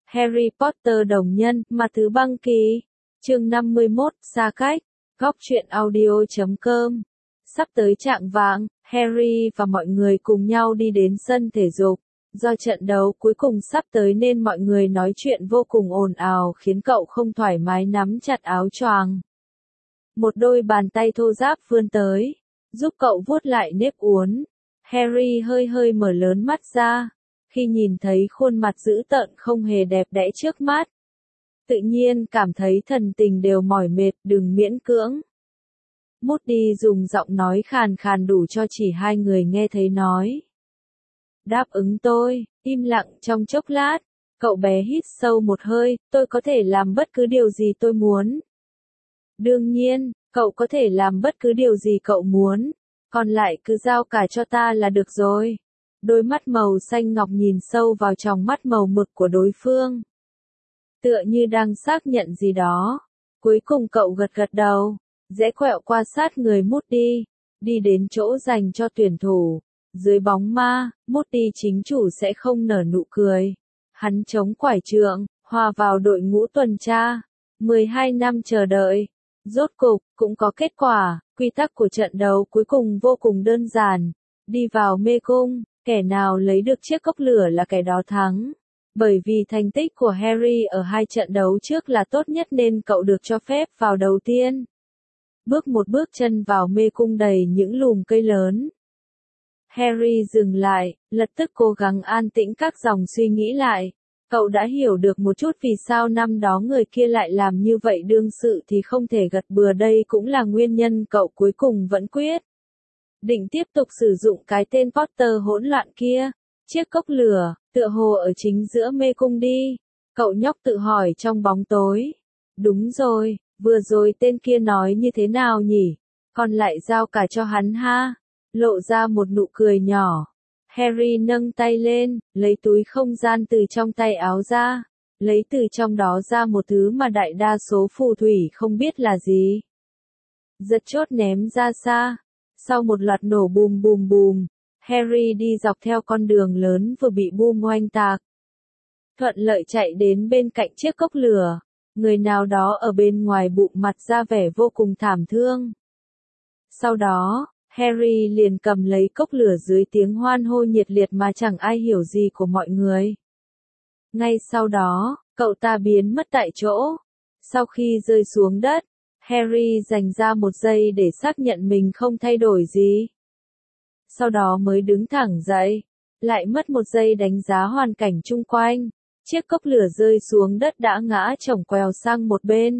Harry Potter đồng nhân, Ma Thứ Băng Kỳ. Chương 51, xa cách. Góc truyện audio.com. Sắp tới chạng vạng, Harry và mọi người cùng nhau đi đến sân thể dục. Do trận đấu cuối cùng sắp tới nên mọi người nói chuyện vô cùng ồn ào khiến cậu không thoải mái nắm chặt áo choàng. Một đôi bàn tay thô ráp vươn tới, giúp cậu vuốt lại nếp uốn. Harry hơi mở lớn mắt ra, khi nhìn thấy khuôn mặt dữ tợn không hề đẹp đẽ trước mắt. Tự nhiên cảm thấy thần tình đều mỏi mệt, đừng miễn cưỡng. Moody dùng giọng nói khàn khàn đủ cho chỉ hai người nghe thấy nói. Đáp ứng tôi, im lặng trong chốc lát, cậu bé hít sâu một hơi, tôi có thể làm bất cứ điều gì tôi muốn. Đương nhiên, cậu có thể làm bất cứ điều gì cậu muốn, còn lại cứ giao cả cho ta là được rồi. Đôi mắt màu xanh ngọc nhìn sâu vào tròng mắt màu mực của đối phương. Tựa như đang xác nhận gì đó. Cuối cùng cậu gật đầu, rẽ quẹo qua sát người Moody, đi đến chỗ dành cho tuyển thủ. Dưới bóng ma, Moody chính chủ sẽ không nở nụ cười. Hắn chống quải trượng, hòa vào đội ngũ tuần tra. 12 năm chờ đợi. Rốt cục, cũng có kết quả. Quy tắc của trận đấu cuối cùng vô cùng đơn giản. Đi vào mê cung, kẻ nào lấy được chiếc cốc lửa là kẻ đó thắng. Bởi vì thành tích của Harry ở hai trận đấu trước là tốt nhất nên cậu được cho phép vào đầu tiên. Bước một bước chân vào mê cung đầy những lùm cây lớn. Harry dừng lại, lập tức cố gắng an tĩnh các dòng suy nghĩ lại. Cậu đã hiểu được một chút vì sao năm đó người kia lại làm như vậy, đương sự thì không thể gật bừa, đây cũng là nguyên nhân cậu cuối cùng vẫn quyết định tiếp tục sử dụng cái tên Potter hỗn loạn kia. Chiếc cốc lửa, tựa hồ ở chính giữa mê cung đi. Cậu nhóc tự hỏi trong bóng tối. Đúng rồi, vừa rồi tên kia nói như thế nào nhỉ? Còn lại giao cả cho hắn ha. Lộ ra một nụ cười nhỏ. Harry nâng tay lên, lấy túi không gian từ trong tay áo ra. Lấy từ trong đó ra một thứ mà đại đa số phù thủy không biết là gì. Giật chốt ném ra xa. Sau một loạt nổ bùm bùm bùm, Harry đi dọc theo con đường lớn vừa bị boom oanh tạc. Thuận lợi chạy đến bên cạnh chiếc cốc lửa. Người nào đó ở bên ngoài bụng mặt ra vẻ vô cùng thảm thương. Sau đó, Harry liền cầm lấy cốc lửa dưới tiếng hoan hô nhiệt liệt mà chẳng ai hiểu gì của mọi người. Ngay sau đó, cậu ta biến mất tại chỗ. Sau khi rơi xuống đất, Harry dành ra một giây để xác nhận mình không thay đổi gì. Sau đó mới đứng thẳng dậy, lại mất một giây đánh giá hoàn cảnh chung quanh. Chiếc cốc lửa rơi xuống đất đã ngã chổng quèo sang một bên.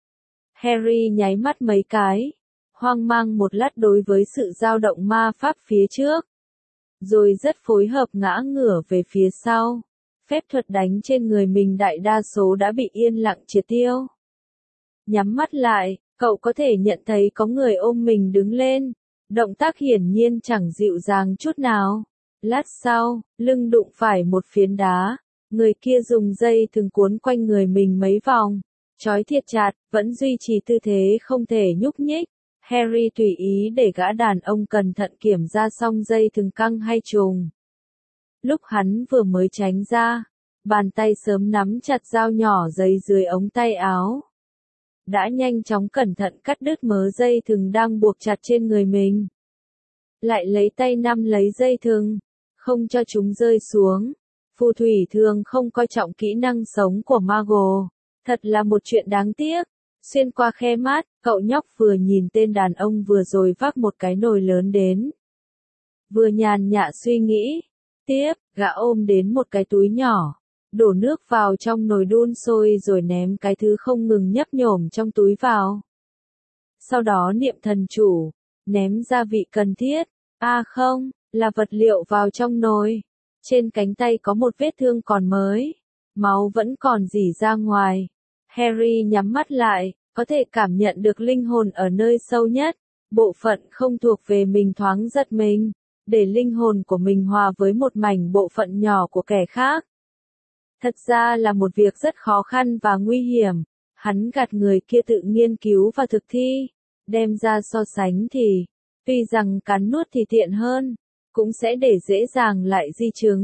Harry nháy mắt mấy cái, hoang mang một lát đối với sự dao động ma pháp phía trước. Rồi rất phối hợp ngã ngửa về phía sau. Phép thuật đánh trên người mình đại đa số đã bị yên lặng triệt tiêu. Nhắm mắt lại, cậu có thể nhận thấy có người ôm mình đứng lên. Động tác hiển nhiên chẳng dịu dàng chút nào. Lát sau, lưng đụng phải một phiến đá. Người kia dùng dây thừng cuốn quanh người mình mấy vòng. Trói thiệt chặt, vẫn duy trì tư thế không thể nhúc nhích. Harry tùy ý để gã đàn ông cẩn thận kiểm tra xong dây thừng căng hay trùng. Lúc hắn vừa mới tránh ra, bàn tay sớm nắm chặt dao nhỏ giấy dưới ống tay áo. Đã nhanh chóng cẩn thận cắt đứt mớ dây thừng đang buộc chặt trên người mình. Lại lấy tay nắm lấy dây thừng, không cho chúng rơi xuống. Phù thủy thường không coi trọng kỹ năng sống của Muggle. Thật là một chuyện đáng tiếc. Xuyên qua khe mát, cậu nhóc vừa nhìn tên đàn ông vừa rồi vác một cái nồi lớn đến. Vừa nhàn nhã suy nghĩ. Tiếp, gã ôm đến một cái túi nhỏ. Đổ nước vào trong nồi đun sôi rồi ném cái thứ không ngừng nhấp nhổm trong túi vào. Sau đó niệm thần chủ, ném gia vị cần thiết. Không, là vật liệu vào trong nồi. Trên cánh tay có một vết thương còn mới. Máu vẫn còn rỉ ra ngoài. Harry nhắm mắt lại, có thể cảm nhận được linh hồn ở nơi sâu nhất. Bộ phận không thuộc về mình thoáng giật mình. Để linh hồn của mình hòa với một mảnh bộ phận nhỏ của kẻ khác. Thật ra là một việc rất khó khăn và nguy hiểm. Hắn gạt người kia tự nghiên cứu và thực thi. Đem ra so sánh thì, tuy rằng cắn nuốt thì tiện hơn, cũng sẽ để dễ dàng lại di chứng.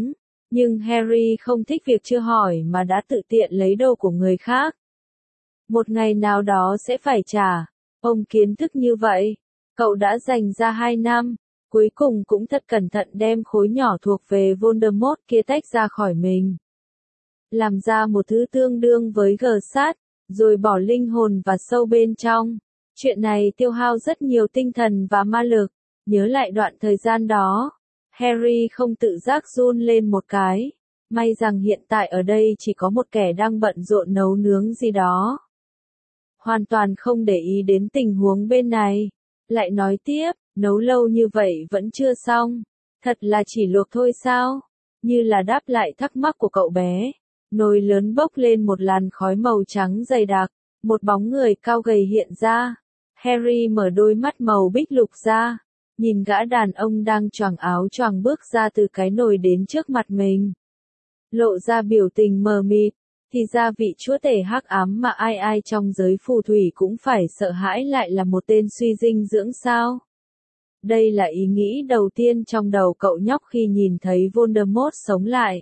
Nhưng Harry không thích việc chưa hỏi mà đã tự tiện lấy đồ của người khác. Một ngày nào đó sẽ phải trả. Ông kiến thức như vậy. Cậu đã dành ra 2 năm. Cuối cùng cũng thật cẩn thận đem khối nhỏ thuộc về Voldemort kia tách ra khỏi mình. Làm ra một thứ tương đương với gờ sát, rồi bỏ linh hồn vào sâu bên trong. Chuyện này tiêu hao rất nhiều tinh thần và ma lực. Nhớ lại đoạn thời gian đó, Harry không tự giác run lên một cái. May rằng hiện tại ở đây chỉ có một kẻ đang bận rộn nấu nướng gì đó. Hoàn toàn không để ý đến tình huống bên này. Lại nói tiếp, nấu lâu như vậy vẫn chưa xong. Thật là chỉ luộc thôi sao? Như là đáp lại thắc mắc của cậu bé. Nồi lớn bốc lên một làn khói màu trắng dày đặc. Một bóng người cao gầy hiện ra. Harry mở đôi mắt màu bích lục ra. Nhìn gã đàn ông đang choàng áo choàng bước ra từ cái nồi đến trước mặt mình. Lộ ra biểu tình mờ mịt. Thì ra vị chúa tể hắc ám mà ai ai trong giới phù thủy cũng phải sợ hãi lại là một tên suy dinh dưỡng sao? Đây là ý nghĩ đầu tiên trong đầu cậu nhóc khi nhìn thấy Voldemort sống lại.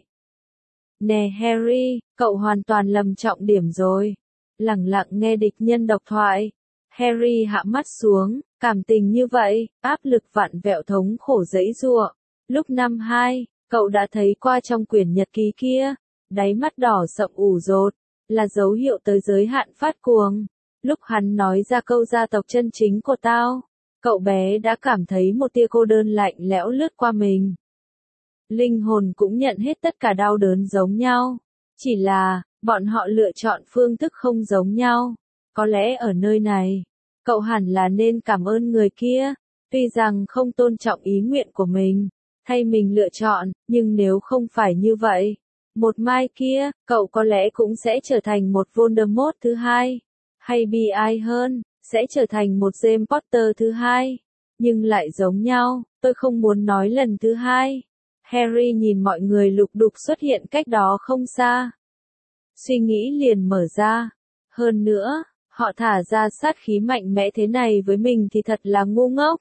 Nè Harry, cậu hoàn toàn lầm trọng điểm rồi. Lẳng lặng nghe địch nhân độc thoại. Harry hạ mắt xuống, cảm tình như vậy, áp lực vặn vẹo thống khổ giãy giụa. Lúc năm 2, cậu đã thấy qua trong quyển nhật ký kia. Đáy mắt đỏ sậm ủ rột, là dấu hiệu tới giới hạn phát cuồng. Lúc hắn nói ra câu gia tộc chân chính của tao, cậu bé đã cảm thấy một tia cô đơn lạnh lẽo lướt qua mình. Linh hồn cũng nhận hết tất cả đau đớn giống nhau. Chỉ là, bọn họ lựa chọn phương thức không giống nhau. Có lẽ ở nơi này, cậu hẳn là nên cảm ơn người kia, tuy rằng không tôn trọng ý nguyện của mình, thay mình lựa chọn, nhưng nếu không phải như vậy, một mai kia, cậu có lẽ cũng sẽ trở thành một Voldemort thứ hai. Hay bi ai hơn, sẽ trở thành một James Potter thứ hai. Nhưng lại giống nhau, tôi không muốn nói lần thứ hai. Harry nhìn mọi người lục đục xuất hiện cách đó không xa. Suy nghĩ liền mở ra. Hơn nữa, họ thả ra sát khí mạnh mẽ thế này với mình thì thật là ngu ngốc.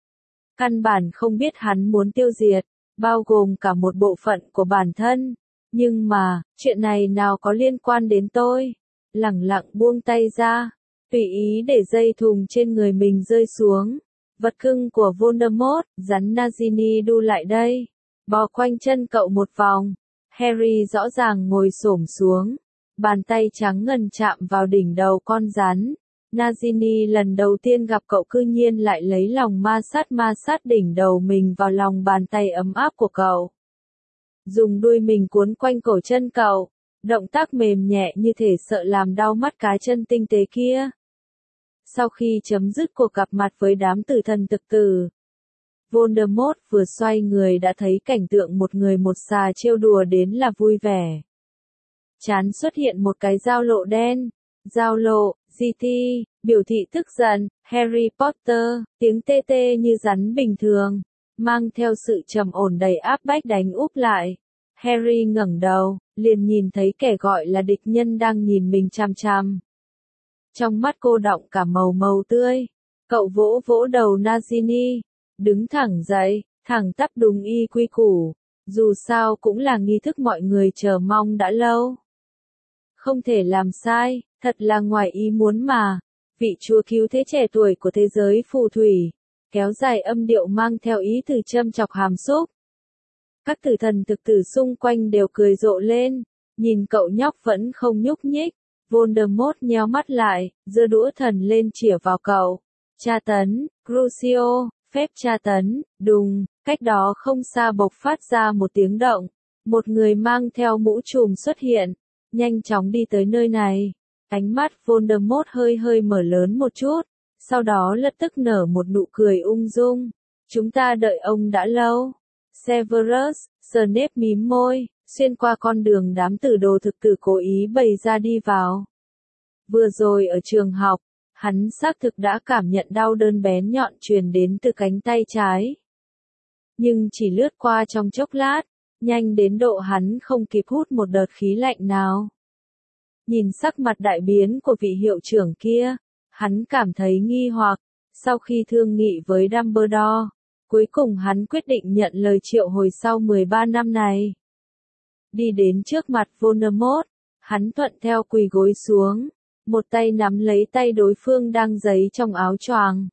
Căn bản không biết hắn muốn tiêu diệt, bao gồm cả một bộ phận của bản thân. Nhưng mà, chuyện này nào có liên quan đến tôi. Lẳng lặng buông tay ra, tùy ý để dây thùng trên người mình rơi xuống. Vật cưng của Voldemort, rắn Nagini đu lại đây. Bò quanh chân cậu một vòng. Harry rõ ràng ngồi xổm xuống. Bàn tay trắng ngần chạm vào đỉnh đầu con rắn. Nagini lần đầu tiên gặp cậu cư nhiên lại lấy lòng ma sát đỉnh đầu mình vào lòng bàn tay ấm áp của cậu. Dùng đuôi mình cuốn quanh cổ chân cậu, động tác mềm nhẹ như thể sợ làm đau mắt cái chân tinh tế kia. Sau khi chấm dứt cuộc gặp mặt với đám tử thần thực tử, Voldemort vừa xoay người đã thấy cảnh tượng một người một xà trêu đùa đến là vui vẻ. Chán xuất hiện một cái dao lộ đen. Dao lộ, GT, biểu thị tức giận, Harry Potter, tiếng tê tê như rắn bình thường, mang theo sự trầm ổn đầy áp bách đánh úp lại. Harry ngẩng đầu, liền nhìn thấy kẻ gọi là địch nhân đang nhìn mình chằm chằm. Trong mắt cô đọng cả màu tươi. Cậu vỗ vỗ đầu Nagini, đứng thẳng dậy, thẳng tắp đúng y quy củ. Dù sao cũng là nghi thức mọi người chờ mong đã lâu. Không thể làm sai, thật là ngoài ý muốn mà. Vị chúa cứu thế trẻ tuổi của thế giới phù thủy, kéo dài âm điệu mang theo ý từ châm chọc hàm xúc. Các tử thần thực tử xung quanh đều cười rộ lên, nhìn cậu nhóc vẫn không nhúc nhích. Voldemort nheo mắt lại, giơ đũa thần lên chĩa vào cậu. Tra tấn, Crucio, phép tra tấn, đùng, cách đó không xa bộc phát ra một tiếng động. Một người mang theo mũ trùm xuất hiện, nhanh chóng đi tới nơi này. Ánh mắt Voldemort hơi mở lớn một chút, sau đó lập tức nở một nụ cười ung dung. Chúng ta đợi ông đã lâu. Severus, Snape mím môi, xuyên qua con đường đám tử đồ thực tử cố ý bày ra đi vào. Vừa rồi ở trường học, hắn xác thực đã cảm nhận đau đớn bén nhọn truyền đến từ cánh tay trái. Nhưng chỉ lướt qua trong chốc lát, nhanh đến độ hắn không kịp hút một đợt khí lạnh nào. Nhìn sắc mặt đại biến của vị hiệu trưởng kia, hắn cảm thấy nghi hoặc. Sau khi thương nghị với Dumbledore, cuối cùng hắn quyết định nhận lời triệu hồi sau 13 năm này. đi đến trước mặt Voldemort, hắn thuận theo quỳ gối xuống, một tay nắm lấy tay đối phương đang giấy trong áo choàng.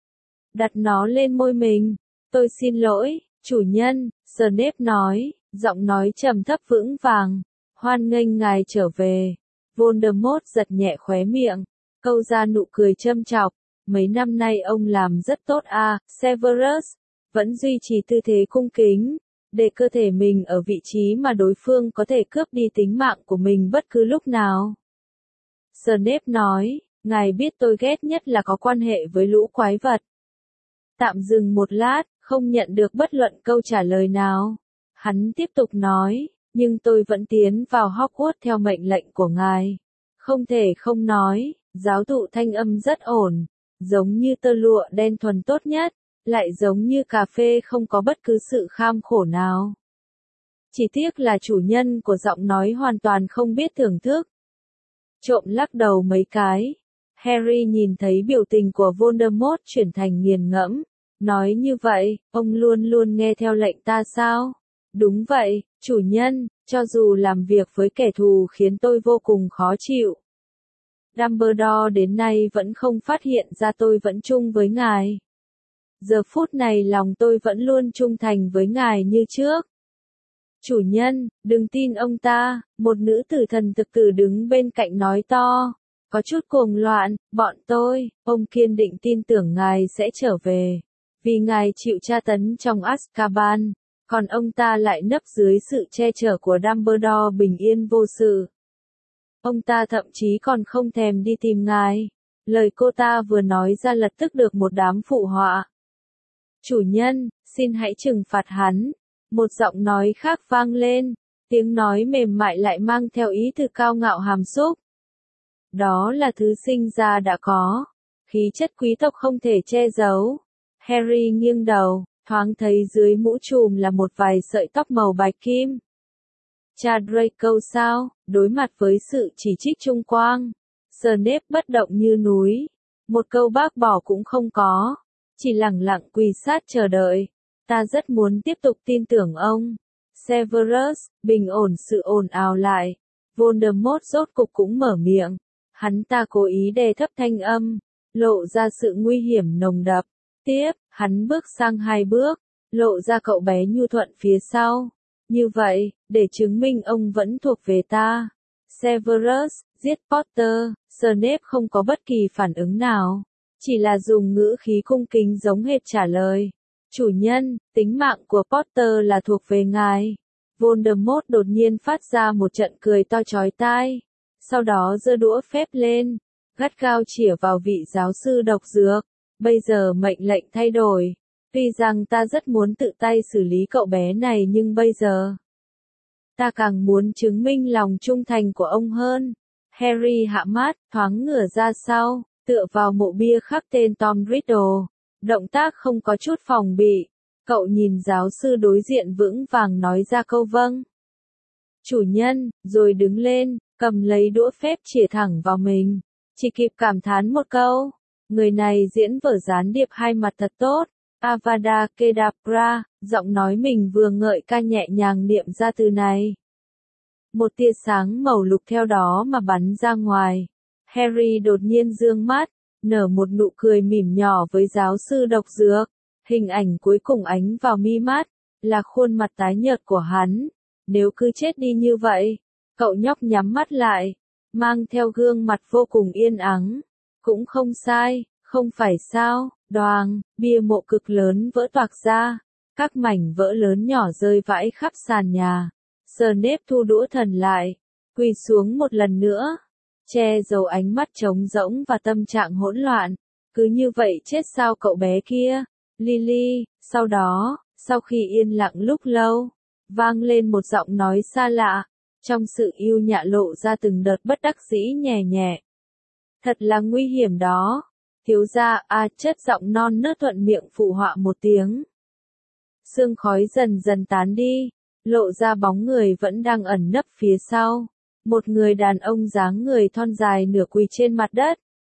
Đặt nó lên môi mình. Tôi xin lỗi, chủ nhân, Snape nói, giọng nói trầm thấp vững vàng. Hoan nghênh ngài trở về. Voldemort giật nhẹ khóe miệng, câu ra nụ cười châm chọc. Mấy năm nay ông làm rất tốt à, Severus, vẫn duy trì tư thế cung kính, để cơ thể mình ở vị trí mà đối phương có thể cướp đi tính mạng của mình bất cứ lúc nào. Snape nói, ngài biết tôi ghét nhất là có quan hệ với lũ quái vật. Tạm dừng một lát, không nhận được bất luận câu trả lời nào. Hắn tiếp tục nói, nhưng tôi vẫn tiến vào Hogwarts theo mệnh lệnh của ngài. Không thể không nói, giáo thụ thanh âm rất ổn, giống như tơ lụa đen thuần tốt nhất, lại giống như cà phê không có bất cứ sự kham khổ nào. Chỉ tiếc là chủ nhân của giọng nói hoàn toàn không biết thưởng thức. Trộm lắc đầu mấy cái. Harry nhìn thấy biểu tình của Voldemort chuyển thành nghiền ngẫm. Nói như vậy, ông luôn luôn nghe theo lệnh ta sao? Đúng vậy, chủ nhân, cho dù làm việc với kẻ thù khiến tôi vô cùng khó chịu. Dumbledore đến nay vẫn không phát hiện ra tôi vẫn chung với ngài. Giờ phút này lòng tôi vẫn luôn trung thành với ngài như trước. Chủ nhân, đừng tin ông ta, một nữ tử thần thực tử đứng bên cạnh nói to. Có chút cuồng loạn, bọn tôi, ông kiên định tin tưởng ngài sẽ trở về. Vì ngài chịu tra tấn trong Azkaban, còn ông ta lại nấp dưới sự che chở của Dumbledore bình yên vô sự. Ông ta thậm chí còn không thèm đi tìm ngài. Lời cô ta vừa nói ra lập tức được một đám phụ họa. Chủ nhân, xin hãy trừng phạt hắn. Một giọng nói khác vang lên, tiếng nói mềm mại lại mang theo ý từ cao ngạo hàm xúc. Đó là thứ sinh ra đã có, khí chất quý tộc không thể che giấu. Harry nghiêng đầu, thoáng thấy dưới mũ trùm là một vài sợi tóc màu bạch kim. Cha Draco sao? Đối mặt với sự chỉ trích trung quang, Snape bất động như núi, một câu bác bỏ cũng không có, chỉ lẳng lặng quỳ sát chờ đợi. Ta rất muốn tiếp tục tin tưởng ông. Severus, bình ổn sự ồn ào lại. Voldemort rốt cục cũng mở miệng. Hắn ta cố ý đè thấp thanh âm, lộ ra sự nguy hiểm nồng đậm. Tiếp, hắn bước sang 2 bước, lộ ra cậu bé nhu thuận phía sau. Như vậy, để chứng minh ông vẫn thuộc về ta. Severus, giết Potter. Snape không có bất kỳ phản ứng nào, chỉ là dùng ngữ khí cung kính giống hệt trả lời. Chủ nhân, tính mạng của Potter là thuộc về ngài. Voldemort đột nhiên phát ra một trận cười to chói tai. Sau đó giơ đũa phép lên, gắt gao chĩa vào vị giáo sư độc dược. Bây giờ mệnh lệnh thay đổi. Tuy rằng ta rất muốn tự tay xử lý cậu bé này nhưng bây giờ, ta càng muốn chứng minh lòng trung thành của ông hơn. Harry hạ mắt, thoáng ngửa ra sau, tựa vào mộ bia khắc tên Tom Riddle. Động tác không có chút phòng bị. Cậu nhìn giáo sư đối diện vững vàng nói ra câu vâng. Chủ nhân, rồi đứng lên, cầm lấy đũa phép chĩa thẳng vào mình. Chỉ kịp cảm thán một câu. Người này diễn vở gián điệp hai mặt thật tốt. Avada Kedavra, giọng nói mình vừa ngợi ca nhẹ nhàng niệm ra từ này. Một tia sáng màu lục theo đó mà bắn ra ngoài. Harry đột nhiên dương mắt, nở một nụ cười mỉm nhỏ với giáo sư độc dược. Hình ảnh cuối cùng ánh vào mi mắt, là khuôn mặt tái nhợt của hắn. Nếu cứ chết đi như vậy, cậu nhóc nhắm mắt lại, mang theo gương mặt vô cùng yên ắng. Cũng không sai, không phải sao? Đoàng, bia mộ cực lớn vỡ toạc ra, các mảnh vỡ lớn nhỏ rơi vãi khắp sàn nhà. Snape thu đũa thần lại, quỳ xuống một lần nữa, che giấu ánh mắt trống rỗng và tâm trạng hỗn loạn. Cứ như vậy chết sao cậu bé kia? Lily. Sau đó, sau khi yên lặng lúc lâu, vang lên một giọng nói xa lạ, trong sự yêu nhã lộ ra từng đợt bất đắc dĩ nhẹ nhẹ. Thật là nguy hiểm đó. Thiếu gia, chất giọng non nớt thuận miệng phụ họa một tiếng. Sương khói dần dần tán đi, lộ ra bóng người vẫn đang ẩn nấp phía sau. Một người đàn ông dáng người thon dài nửa quỳ trên mặt đất.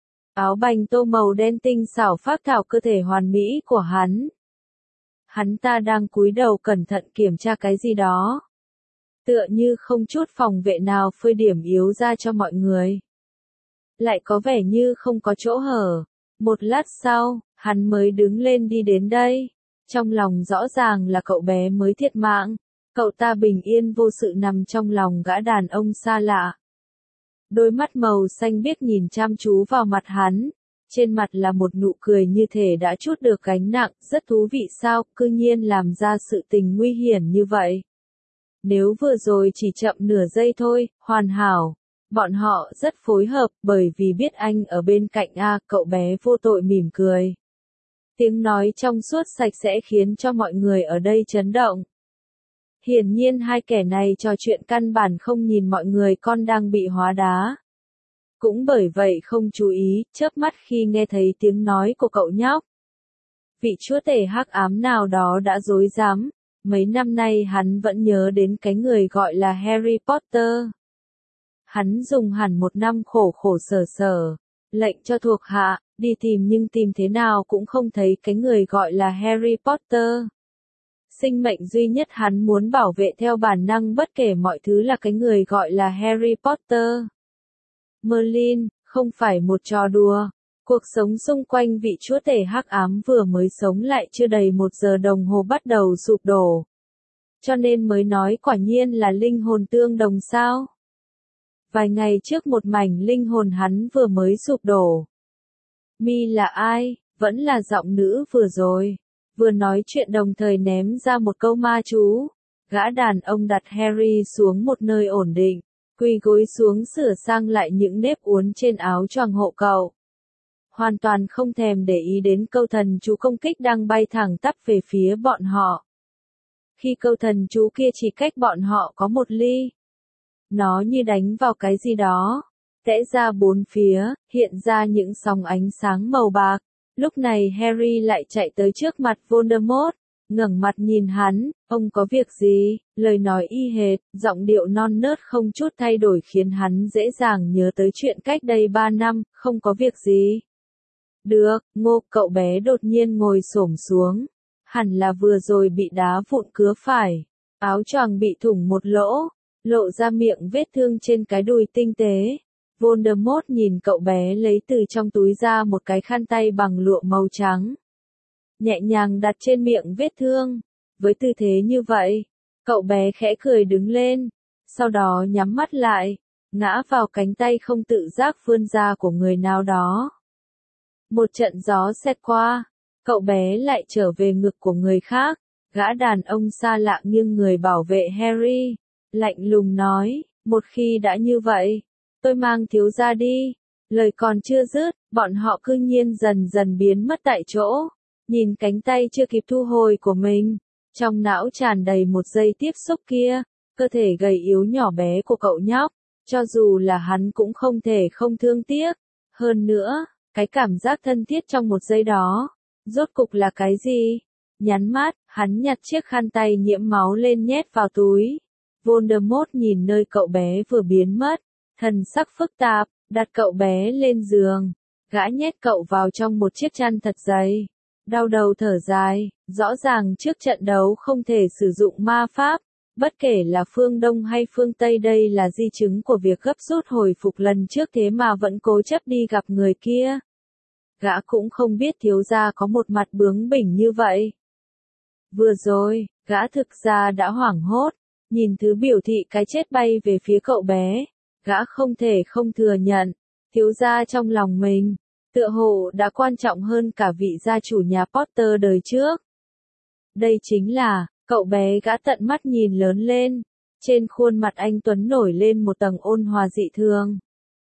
Áo bành tô màu đen tinh xảo phác thảo cơ thể hoàn mỹ của hắn. Hắn ta đang cúi đầu cẩn thận kiểm tra cái gì đó. tựa như không chút phòng vệ nào phơi điểm yếu ra cho mọi người. Lại có vẻ như không có chỗ hở. Một lát sau, hắn mới đứng lên đi đến đây. Trong lòng rõ ràng là cậu bé mới thiệt mạng. Cậu ta bình yên vô sự nằm trong lòng gã đàn ông xa lạ. Đôi mắt màu xanh biếc nhìn chăm chú vào mặt hắn. Trên mặt là một nụ cười như thể đã trút được gánh nặng, rất thú vị sao, cư nhiên làm ra sự tình nguy hiểm như vậy. Nếu vừa rồi chỉ chậm nửa giây thôi, hoàn hảo. Bọn họ rất phối hợp bởi vì biết anh ở bên cạnh cậu bé vô tội mỉm cười. Tiếng nói trong suốt sạch sẽ khiến cho mọi người ở đây chấn động. Hiển nhiên hai kẻ này trò chuyện căn bản không nhìn mọi người con đang bị hóa đá. Cũng bởi vậy không chú ý, chớp mắt khi nghe thấy tiếng nói của cậu nhóc. Vị chúa tể hắc ám nào đó đã dối dám. Mấy năm nay hắn vẫn nhớ đến cái người gọi là Harry Potter. Hắn dùng hẳn một năm khổ khổ sở, lệnh cho thuộc hạ, đi tìm nhưng tìm thế nào cũng không thấy cái người gọi là Harry Potter. Sinh mệnh duy nhất hắn muốn bảo vệ theo bản năng bất kể mọi thứ là cái người gọi là Harry Potter. Merlin, không phải một trò đùa. Cuộc sống xung quanh vị chúa tể hắc ám vừa mới sống lại chưa đầy 1 giờ đồng hồ bắt đầu sụp đổ. Cho nên mới nói quả nhiên là linh hồn tương đồng sao. Vài ngày trước một mảnh linh hồn hắn vừa mới sụp đổ. Mi là ai? Vẫn là giọng nữ vừa rồi. Vừa nói chuyện đồng thời ném ra một câu ma chú. Gã đàn ông đặt Harry xuống một nơi ổn định. Quỳ gối xuống sửa sang lại những nếp uốn trên áo choàng hộ cậu. Hoàn toàn không thèm để ý đến câu thần chú công kích đang bay thẳng tắp về phía bọn họ. Khi câu thần chú kia chỉ cách bọn họ có 1 ly. Nó như đánh vào cái gì đó. Tẽ ra 4 phía, hiện ra những sóng ánh sáng màu bạc. Lúc này Harry lại chạy tới trước mặt Voldemort, ngẩng mặt nhìn hắn, ông có việc gì? Lời nói y hệt, giọng điệu non nớt không chút thay đổi khiến hắn dễ dàng nhớ tới chuyện cách đây 3 năm, không có việc gì. Được, Ngô, cậu bé đột nhiên ngồi xổm xuống. Hẳn là vừa rồi bị đá vụn cứa phải. Áo choàng bị thủng một lỗ, lộ ra miệng vết thương trên cái đùi tinh tế. Voldemort nhìn cậu bé lấy từ trong túi ra một cái khăn tay bằng lụa màu trắng. Nhẹ nhàng đặt trên miệng vết thương. Với tư thế như vậy, cậu bé khẽ cười đứng lên. Sau đó nhắm mắt lại, ngã vào cánh tay không tự giác vươn ra của người nào đó. Một trận gió xẹt qua, cậu bé lại trở về ngực của người khác. Gã đàn ông xa lạ nghiêng người bảo vệ Harry, lạnh lùng nói, một khi đã như vậy, tôi mang thiếu gia đi. Lời còn chưa dứt, bọn họ cư nhiên dần dần biến mất tại chỗ. Nhìn cánh tay chưa kịp thu hồi của mình, trong não tràn đầy một giây tiếp xúc kia, cơ thể gầy yếu nhỏ bé của cậu nhóc, cho dù là hắn cũng không thể không thương tiếc. Hơn nữa, cái cảm giác thân thiết trong một giây đó, rốt cục là cái gì? Nhắm mắt, hắn nhặt chiếc khăn tay nhiễm máu lên nhét vào túi. Voldemort nhìn nơi cậu bé vừa biến mất, thần sắc phức tạp, đặt cậu bé lên giường, gã nhét cậu vào trong một chiếc chăn thật dày. Đau đầu thở dài, rõ ràng trước trận đấu không thể sử dụng ma pháp, bất kể là phương Đông hay phương Tây đây là di chứng của việc gấp rút hồi phục lần trước thế mà vẫn cố chấp đi gặp người kia. Gã cũng không biết thiếu gia có một mặt bướng bỉnh như vậy. Vừa rồi, gã thực ra đã hoảng hốt, nhìn thứ biểu thị cái chết bay về phía cậu bé, gã không thể không thừa nhận, thiếu gia trong lòng mình, tựa hồ đã quan trọng hơn cả vị gia chủ nhà Potter đời trước. Đây chính là, cậu bé gã tận mắt nhìn lớn lên, trên khuôn mặt anh Tuấn nổi lên một tầng ôn hòa dị thường.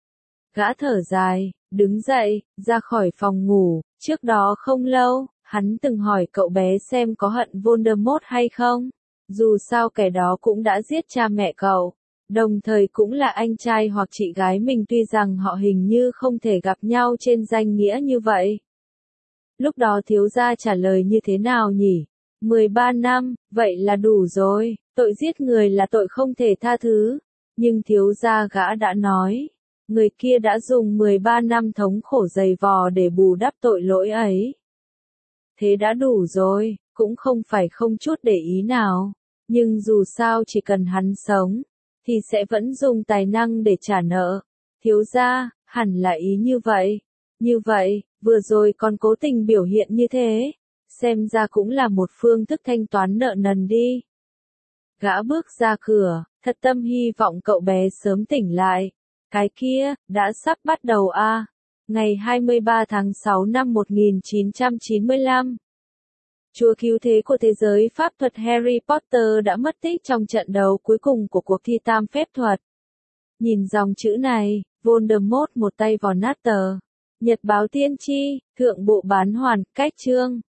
Gã thở dài, đứng dậy, ra khỏi phòng ngủ, trước đó không lâu, hắn từng hỏi cậu bé xem có hận Voldemort hay không, dù sao kẻ đó cũng đã giết cha mẹ cậu, đồng thời cũng là anh trai hoặc chị gái mình tuy rằng họ hình như không thể gặp nhau trên danh nghĩa như vậy. Lúc đó thiếu gia trả lời như thế nào nhỉ? 13 năm, vậy là đủ rồi, tội giết người là tội không thể tha thứ, nhưng thiếu gia gã đã nói. Người kia đã dùng 13 năm thống khổ dày vò để bù đắp tội lỗi ấy. Thế đã đủ rồi, cũng không phải không chút để ý nào. Nhưng dù sao chỉ cần hắn sống, thì sẽ vẫn dùng tài năng để trả nợ. Thiếu gia, hẳn là ý như vậy. Như vậy, vừa rồi còn cố tình biểu hiện như thế. Xem ra cũng là một phương thức thanh toán nợ nần đi. Gã bước ra cửa, thật tâm hy vọng cậu bé sớm tỉnh lại. Cái kia, đã sắp bắt đầu a. Ngày 23 tháng 6 năm 1995. Chúa cứu thế của thế giới pháp thuật Harry Potter đã mất tích trong trận đấu cuối cùng của cuộc thi tam phép thuật. Nhìn dòng chữ này, Voldemort một tay vò nát tờ. Nhật báo tiên tri, thượng bộ bán hoàn, cách chương.